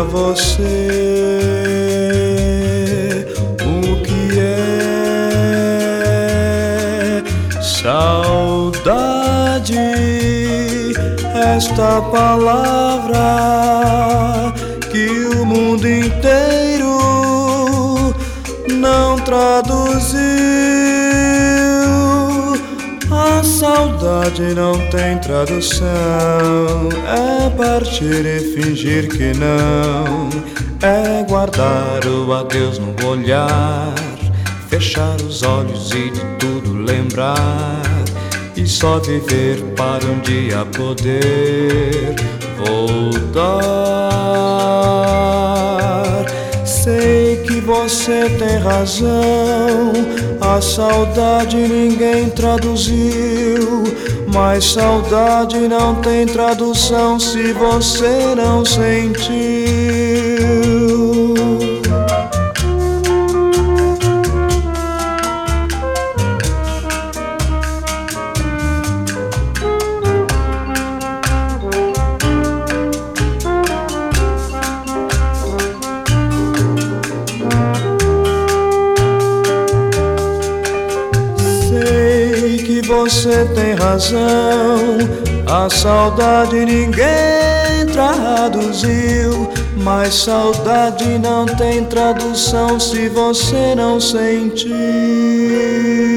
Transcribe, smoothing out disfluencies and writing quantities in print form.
você o que é saudade, esta palavra que o mundo inteiro não traduziu. A saudade não tem tradução, é partir e fingir que não, é guardar o adeus no olhar, fechar os olhos e de tudo lembrar, e só viver para um dia poder voltar. Sei que você tem razão, a saudade ninguém traduziu, mas saudade não tem tradução se você não sentiu. Você tem razão, a saudade ninguém traduziu, mas saudade não tem tradução se você não sentir.